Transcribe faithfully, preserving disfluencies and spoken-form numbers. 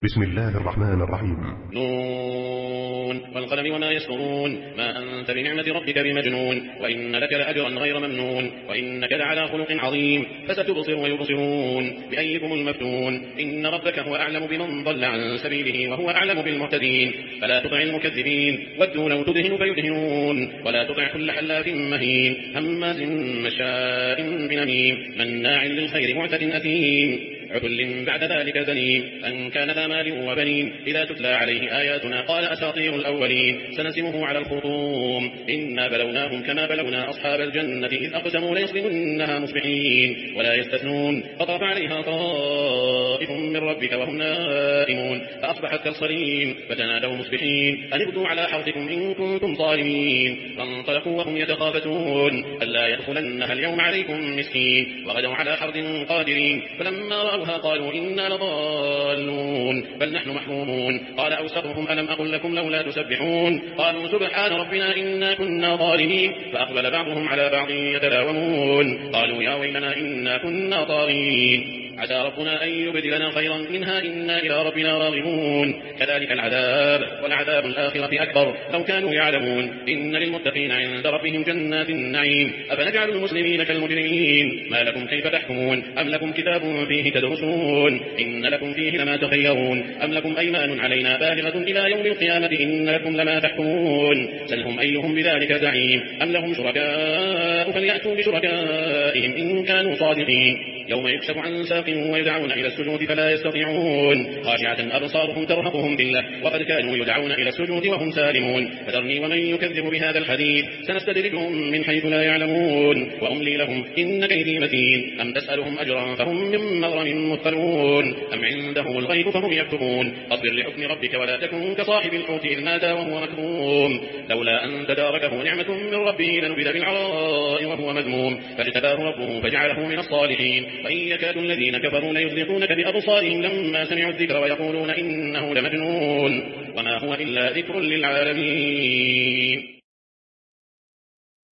بسم الله الرحمن الرحيم. نون والقلم وما يسطرون ما أنت بنعمة ربك بمجنون وإن لك لأجرا غير ممنون وإنك لعلى خلق عظيم فستبصر ويبصرون بأيكم المفتون إن ربك هو أعلم بمن ضل عن سبيله وهو أعلم بالمهتدين فلا تطع المكذبين ودوا لو تدهن فيدهنون ولا تطع كل حلاف مهين هماز مشاء بنميم مناع للخير معتد أثيم عتل بعد ذلك زنيم أن كان ذا مال وبنين إذا تتلى عليه آياتنا قال أساطير الأولين سنسمه على الخرطوم إنا بلوناهم كما بلونا أصحاب الجنة إذ أقسموا ليصرمنها مصبحين ولا يستثنون فطاف عليها طائف من ربك وهم نائمون فأصبحت كالصريم فتنادوا مصبحين أن اغدوا على حرثكم إن كنتم صارمين فانطلقوا وهم يتخافتون ألا يدخلنها اليوم عليكم مسكين وغدوا على حرث قادرين فلما رأوها قالوا إنا لضالون بل نحن محرومون قال أوسطهم ألم أقل لكم لولا تسبحون قالوا سبحان ربنا إنا كنا ظالمين فأقبل بعضهم على بعض يتلاومون قالوا يا ويلنا إنا كنا طاغين عسى ربنا أن يبدلنا خيرا منها إنا إلى ربنا راغبون كذلك العذاب والعذاب الآخرة أكبر لو كانوا يعلمون إن للمتقين عند ربهم جنات النعيم أفنجعل المسلمين كالمجرمين ما لكم كيف تحكمون أم لكم كتاب فيه تدرسون إن لكم فيه لما تخيرون أم لكم أيمان علينا بالغة إلى يوم القيامة إن لكم لما تحكمون سلهم أيهم بذلك زعيم أم لهم شركاء فليأتوا بشركائهم إن كانوا صادقين يوم يكشف عن ساق ويدعون إلى السجود فلا يستطيعون خاشعة أبصارهم ترهقهم ذلة وقد كانوا يدعون إلى السجود وهم سالمون فذرني ومن يكذب بهذا الحديث سنستدرجهم من حيث لا يعلمون وأملي لهم إن كيدي متين أم تسألهم أجرا فهم من مغرم مثقلون أم عندهم الغيب فهم يكتبون اصبر لحكم ربك ولا تكن كصاحب الحوت إذ نادى وهو مكظوم لولا أن تداركه نعمة من ربه لنبذ بالعراء وهو مذموم فاجتباه ربه فجعله من الصالحين وإن يكاد الذين كفروا ليزلقونك بأبصارهم لما سمعوا الذكر ويقولون إنه لمجنون وما هو إلا ذكر للعالمين.